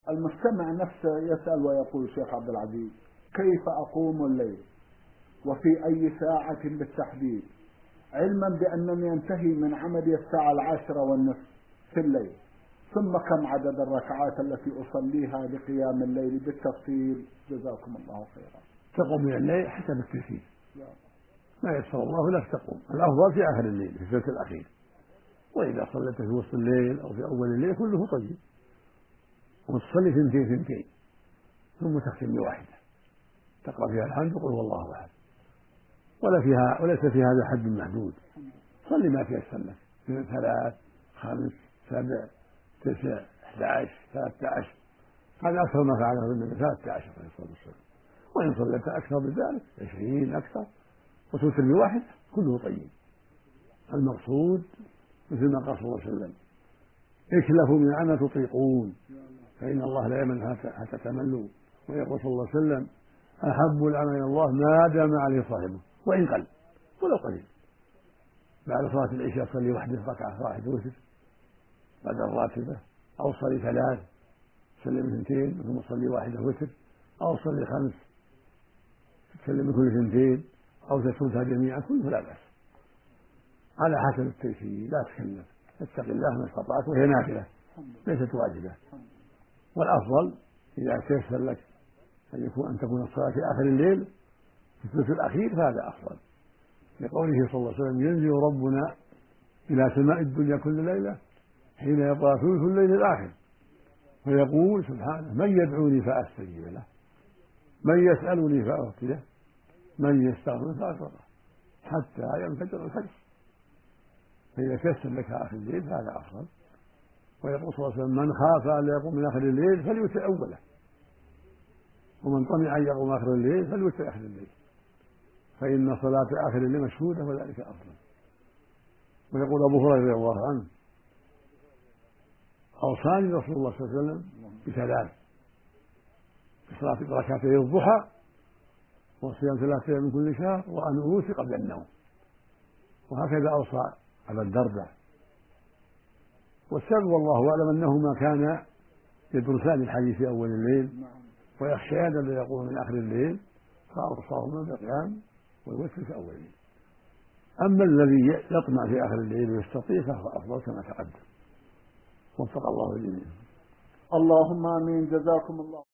المستمع نفسه يسأل ويقول شيخ عبد العزيز: كيف أقوم الليل وفي أي ساعة بالتحديد، علما بأنني أنتهي من عملي 10:10 في الليل، ثم كم عدد الركعات التي أصليها لقيام الليل بالتفصيل؟ جزاكم الله خيرا. تقوم من الليل حسب التيسير، ما يسر الله لك تقوم. الأفضل في آخر الليل في الثلث الأخير، وإذا صليت في وسط الليل أو في أول الليل كله طيب، وتصلي 2 ثم تختم بواحدة تقرأ فيها الحمد وقل هو الله أحد، وليس في هذا حد محدود. صلي ما تيسر لك، 2 3 5 7 9 11 13، هذا أكثر ما فعله النبي 13 عليه الصلاة والسلام. وإن صليت أكثر من ذلك 20 أكثر وتوتر بواحد كله طيب. المقصود مثل ما قال صلى الله عليه وسلم: اكلفوا من عمل تطيقون فإن الله لا يمل حتى تملوا. ويقول صلى الله عليه وسلم: أحب العمل إلى الله ما دام عليه صاحبه وإن قل ولو قليل. بعد صلاة العشاء صلي ركعة واحدة وتر بعد الراتبة، أو صلي 3 سلم 2 ثم صلي 1 وتر، أو صلي 5 تسلم كل 2 أو تثلثها جميعا، كله لا بأس على حسب التيسير. لا تكلف، اتق الله ما استطعت، وهي نافلة ليست واجبة. والأفضل إذا تيسر لك أن تكون الصلاة في آخر الليل في الثلث الأخير فهذا أفضل، لقوله صلى الله عليه وسلم: ينزل ربنا إلى سماء الدنيا كل ليلة حين يبقى ثلث الليل الآخر فيقول سبحانه: من يدعوني فأستجيب له، من يسألني فأعطيه، من يستغفر فأغفره، حتى ينفجر الفجر. فإذا تيسر لك آخر الليل فهذا أفضل. ويقول صلى الله عليه وسلم: من خاف أن لا يقوم من آخر الليل فليوتر أوله، ومن طمع أن يقوم آخر الليل فليوتر آخر الليل، فإن صلاة آخر الليل مشهودة وذلك أفضل. ويقول أبو هريرة رضي الله عنه: أوصاني رسول الله صلى الله عليه وسلم ب3: بصلاة ركعتي الضحى، وصيام 3 أيام من كل شهر، وأن أوتي قبل النوم. وهكذا أوصى أبا الدرداء. والسبب والله أعلم أنهما كانا يدرسان الحديث في أول الليل ويخشيان أن يقوم من آخر الليل، فأوصاهما بالقيام والوتر في أول الليل. أما الذي يطمع في آخر الليل ويستطيع فهو أفضل كما تقدم. وفق الله الجميع. اللهم آمين. جزاكم الله.